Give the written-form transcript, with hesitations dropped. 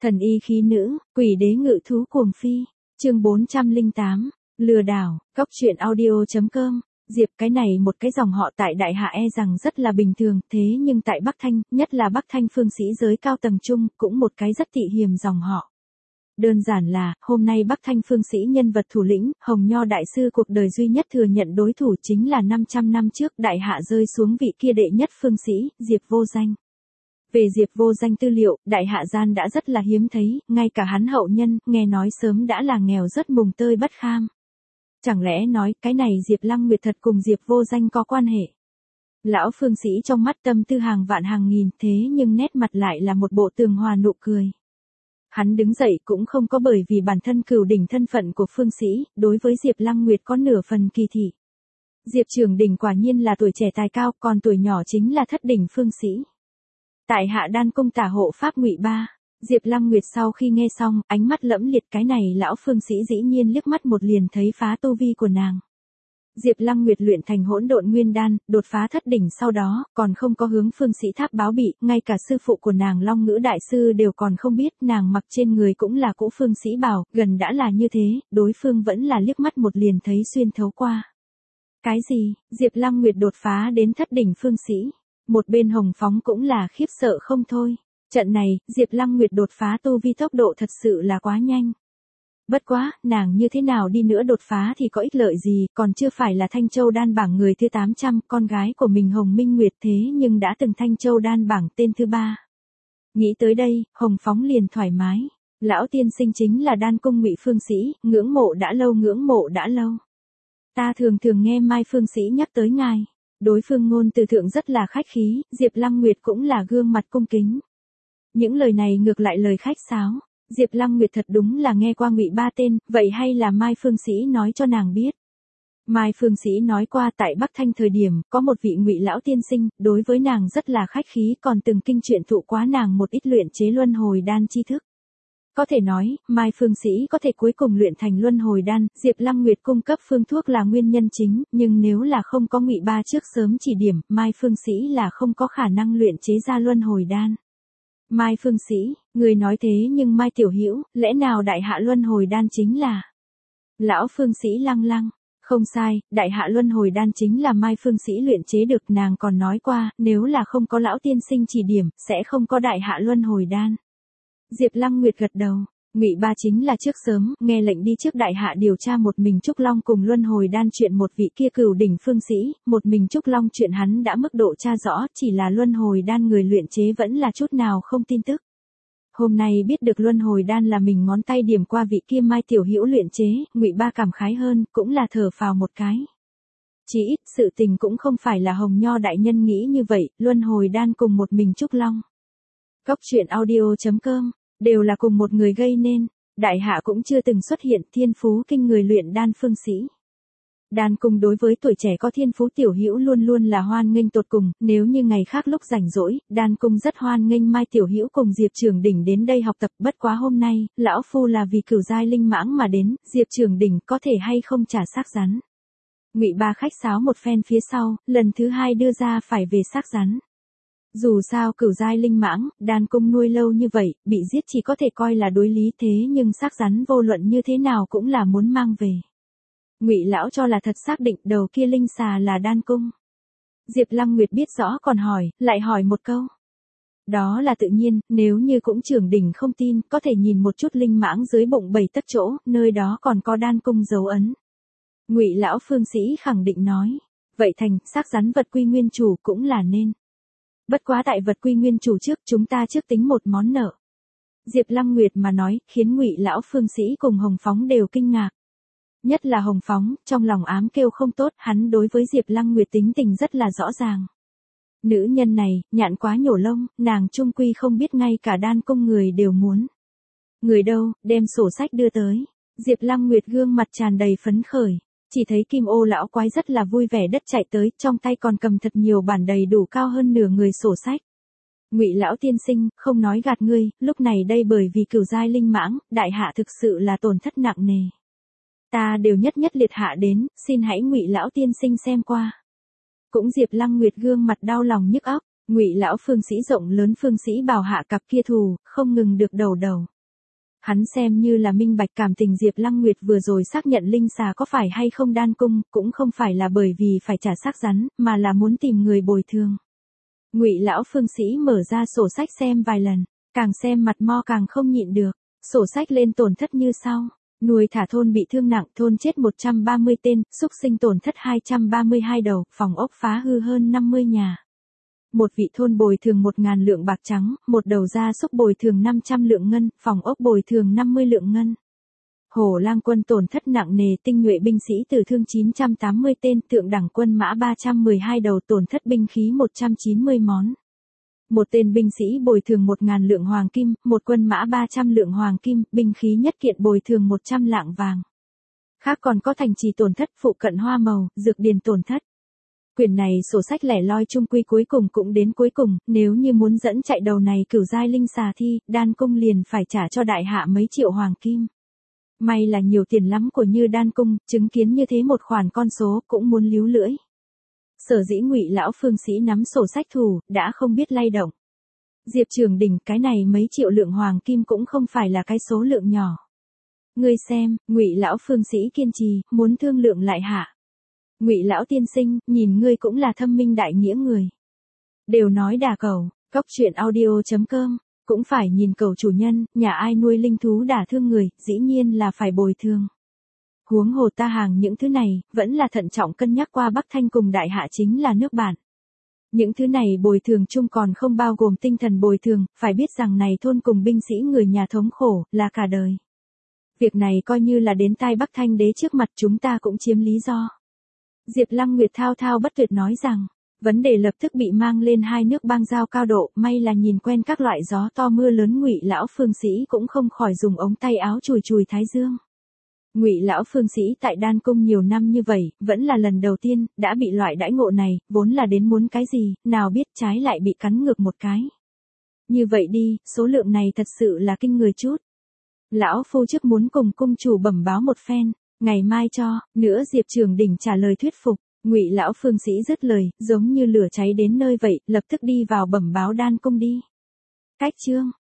Thần y khí nữ, quỷ đế ngự thú cuồng phi. Chương 408, lừa đảo. Góc truyện audio.com. Diệp, cái này một cái dòng họ tại Đại Hạ rằng rất là bình thường, thế nhưng tại Bắc Thanh, nhất là Bắc Thanh phương sĩ giới cao tầng trung, cũng một cái rất thị hiềm dòng họ. Đơn giản là, hôm nay Bắc Thanh phương sĩ nhân vật thủ lĩnh, Hồng Nho đại sư cuộc đời duy nhất thừa nhận đối thủ chính là 500 năm trước Đại Hạ rơi xuống vị kia đệ nhất phương sĩ, Diệp Vô Danh. Về Diệp Vô Danh tư liệu, Đại Hạ gian đã rất là hiếm thấy, ngay cả hắn hậu nhân, nghe nói sớm đã là nghèo rất mùng tơi bất kham. Chẳng lẽ nói, cái này Diệp Lăng Nguyệt thật cùng Diệp Vô Danh có quan hệ? Lão phương sĩ trong mắt tâm tư hàng vạn hàng nghìn, thế nhưng nét mặt lại là một bộ tường hòa nụ cười. Hắn đứng dậy cũng không có bởi vì bản thân cửu đỉnh thân phận của phương sĩ, đối với Diệp Lăng Nguyệt có nửa phần kỳ thị. Diệp Trường Đỉnh quả nhiên là tuổi trẻ tài cao, còn tuổi nhỏ chính là thất đỉnh phương sĩ. Tại Hạ Đan Cung tả hộ pháp Ngụy Ba. Diệp Lăng Nguyệt sau khi nghe xong, ánh mắt lẫm liệt, cái này lão phương sĩ dĩ nhiên liếc mắt một liền thấy phá tu vi của nàng. Diệp Lăng Nguyệt luyện thành hỗn độn nguyên đan, đột phá thất đỉnh sau đó, còn không có hướng phương sĩ tháp báo bị, ngay cả sư phụ của nàng Long Ngữ đại sư đều còn không biết, nàng mặc trên người cũng là cũ phương sĩ bào, gần đã là như thế, đối phương vẫn là liếc mắt một liền thấy xuyên thấu qua. Cái gì? Diệp Lăng Nguyệt đột phá đến thất đỉnh phương sĩ? Một bên Hồng Phóng cũng là khiếp sợ không thôi. Trận này, Diệp Lăng Nguyệt đột phá tu vi tốc độ thật sự là quá nhanh. Bất quá, nàng như thế nào đi nữa đột phá thì có ích lợi gì, còn chưa phải là Thanh Châu đan bảng người thứ 800, con gái của mình Hồng Minh Nguyệt thế nhưng đã từng Thanh Châu đan bảng tên thứ 3. Nghĩ tới đây, Hồng Phóng liền thoải mái. Lão tiên sinh chính là Đan Cung Ngụy phương sĩ, ngưỡng mộ đã lâu. Ta thường nghe Mai phương sĩ nhắc tới ngài. Đối phương ngôn từ thượng rất là khách khí, Diệp Lăng Nguyệt cũng là gương mặt cung kính. Những lời này ngược lại lời khách sáo. Diệp Lăng Nguyệt thật đúng là nghe qua Ngụy Ba tên, vậy hay là Mai phương sĩ nói cho nàng biết. Mai phương sĩ nói qua tại Bắc Thanh thời điểm, có một vị Ngụy lão tiên sinh, đối với nàng rất là khách khí, còn từng kinh truyện thụ quá nàng một ít luyện chế luân hồi đan tri thức. Có thể nói, Mai phương sĩ có thể cuối cùng luyện thành luân hồi đan, Diệp Lăng Nguyệt cung cấp phương thuốc là nguyên nhân chính, nhưng nếu là không có Ngụy Ba trước sớm chỉ điểm, Mai phương sĩ là không có khả năng luyện chế ra luân hồi đan. Mai phương sĩ, người nói thế nhưng Mai tiểu hữu, lẽ nào Đại Hạ luân hồi đan chính là? Lão phương sĩ lăng. Không sai, Đại Hạ luân hồi đan chính là Mai phương sĩ luyện chế được, nàng còn nói qua, nếu là không có lão tiên sinh chỉ điểm, sẽ không có Đại Hạ luân hồi đan. Diệp Lăng Nguyệt gật đầu. Ngụy Ba chính là trước sớm, nghe lệnh đi trước Đại Hạ điều tra một mình Trúc Long cùng luân hồi đan chuyện một vị kia cửu đỉnh phương sĩ, một mình Trúc Long chuyện hắn đã mức độ tra rõ, chỉ là luân hồi đan người luyện chế vẫn là chút nào không tin tức. Hôm nay biết được luân hồi đan là mình ngón tay điểm qua vị kia Mai tiểu hữu luyện chế, Ngụy Ba cảm khái hơn, cũng là thở phào một cái. Chỉ ít sự tình cũng không phải là Hồng Nho đại nhân nghĩ như vậy, luân hồi đan cùng một mình Trúc Long. Góc truyện audio.com. Đều là cùng một người gây nên, Đại Hạ cũng chưa từng xuất hiện thiên phú kinh người luyện đan phương sĩ. Đan Cung đối với tuổi trẻ có thiên phú tiểu hữu luôn luôn là hoan nghênh tột cùng, nếu như ngày khác lúc rảnh rỗi, Đan Cung rất hoan nghênh Mai tiểu hữu cùng Diệp Trường Đỉnh đến đây học tập, bất quá hôm nay, lão phu là vì cửu giai linh mãng mà đến, Diệp Trường Đỉnh có thể hay không trả xác rắn. Ngụy Ba khách sáo một phen phía sau, lần thứ hai đưa ra phải về xác rắn. Dù sao cửu giai linh mãng, Đan Cung nuôi lâu như vậy, bị giết chỉ có thể coi là đối lý, thế nhưng xác rắn vô luận như thế nào cũng là muốn mang về. Ngụy lão cho là thật xác định đầu kia linh xà là Đan Cung. Diệp Lăng Nguyệt biết rõ còn hỏi, lại hỏi một câu. Đó là tự nhiên, nếu như cũng Trường Đỉnh không tin, có thể nhìn một chút linh mãng dưới bụng 7 tấc chỗ, nơi đó còn có Đan Cung dấu ấn. Ngụy lão phương sĩ khẳng định nói, vậy thành, xác rắn vật quy nguyên chủ cũng là nên. Bất quá tại vật quy nguyên chủ trước, chúng ta trước tính một món nợ. Diệp Lăng Nguyệt mà nói, khiến Ngụy lão phương sĩ cùng Hồng Phóng đều kinh ngạc. Nhất là Hồng Phóng, trong lòng ám kêu không tốt, hắn đối với Diệp Lăng Nguyệt tính tình rất là rõ ràng. Nữ nhân này, nhạn quá nhổ lông, nàng chung quy không biết ngay cả Đan Cung người đều muốn. Người đâu, đem sổ sách đưa tới. Diệp Lăng Nguyệt gương mặt tràn đầy phấn khởi. Chỉ thấy Kim Ô lão quái rất là vui vẻ đất chạy tới, trong tay còn cầm thật nhiều bản đầy đủ cao hơn nửa người sổ sách. Ngụy lão tiên sinh, không nói gạt ngươi, lúc này đây bởi vì cửu giai linh mãng, Đại Hạ thực sự là tổn thất nặng nề. Ta đều nhất liệt hạ đến, xin hãy Ngụy lão tiên sinh xem qua. Cũng Diệp Lăng Nguyệt gương mặt đau lòng nhức óc, Ngụy lão phương sĩ rộng lớn phương sĩ bảo hạ cặp kia thù, không ngừng được đầu. Hắn xem như là minh bạch cảm tình Diệp Lăng Nguyệt vừa rồi xác nhận linh xà có phải hay không đan cung, cũng không phải là bởi vì phải trả xác rắn, mà là muốn tìm người bồi thường. Ngụy lão phương sĩ mở ra sổ sách xem vài lần, càng xem mặt mo càng không nhịn được. Sổ sách lên tổn thất như sau: nuôi thả thôn bị thương nặng, thôn chết 130 tên, xúc sinh tổn thất 232 đầu, phòng ốc phá hư hơn 50 nhà. Một vị thôn bồi thường 1.000 lượng bạc trắng, một đầu gia súc bồi thường 500 lượng ngân, phòng ốc bồi thường 50 lượng ngân. Hổ Lang quân tổn thất nặng nề, tinh nhuệ binh sĩ tử thương 980 tên, thượng đẳng quân mã 312 đầu, tổn thất binh khí 190 món. Một tên binh sĩ bồi thường 1.000 lượng hoàng kim, một quân mã 300 lượng hoàng kim, binh khí nhất kiện bồi thường 100 lạng vàng. Khác còn có thành trì tổn thất, phụ cận hoa màu, dược điền tổn thất. Quyển này sổ sách lẻ loi chung quy cuối cùng cũng đến cuối cùng, nếu như muốn dẫn chạy đầu này cửu giai linh xà thi, đan cung liền phải trả cho đại hạ mấy triệu hoàng kim. May là nhiều tiền lắm của Như Đan cung, chứng kiến như thế một khoản con số cũng muốn líu lưỡi. Sở dĩ Ngụy lão phương sĩ nắm sổ sách thủ, đã không biết lay động. Diệp Trường Đình, cái này mấy triệu lượng hoàng kim cũng không phải là cái số lượng nhỏ. Ngươi xem, Ngụy lão phương sĩ kiên trì, muốn thương lượng lại hạ. Ngụy lão tiên sinh, nhìn ngươi cũng là thâm minh đại nghĩa người. Đều nói đả cẩu, cóc truyện audio.com, cũng phải nhìn cẩu chủ nhân, nhà ai nuôi linh thú đả thương người, dĩ nhiên là phải bồi thường. Huống hồ ta hàng những thứ này, vẫn là thận trọng cân nhắc qua Bắc Thanh cùng đại hạ chính là nước bạn. Những thứ này bồi thường chung còn không bao gồm tinh thần bồi thường, phải biết rằng này thôn cùng binh sĩ người nhà thống khổ, là cả đời. Việc này coi như là đến tai Bắc Thanh đế trước mặt chúng ta cũng chiếm lý do. Diệp Lăng Nguyệt thao thao bất tuyệt nói rằng, vấn đề lập tức bị mang lên hai nước bang giao cao độ, may là nhìn quen các loại gió to mưa lớn Ngụy lão phương sĩ cũng không khỏi dùng ống tay áo chùi chùi thái dương. Ngụy lão phương sĩ tại đan cung nhiều năm như vậy, vẫn là lần đầu tiên, đã bị loại đãi ngộ này, vốn là đến muốn cái gì, nào biết trái lại bị cắn ngược một cái. Như vậy đi, số lượng này thật sự là kinh người chút. Lão phu trước muốn cùng cung chủ bẩm báo một phen, ngày mai cho, nữa Diệp Trường Đình trả lời thuyết phục. Ngụy lão phương sĩ dứt lời, giống như lửa cháy đến nơi vậy, lập tức đi vào bẩm báo đan cung đi. Cách chương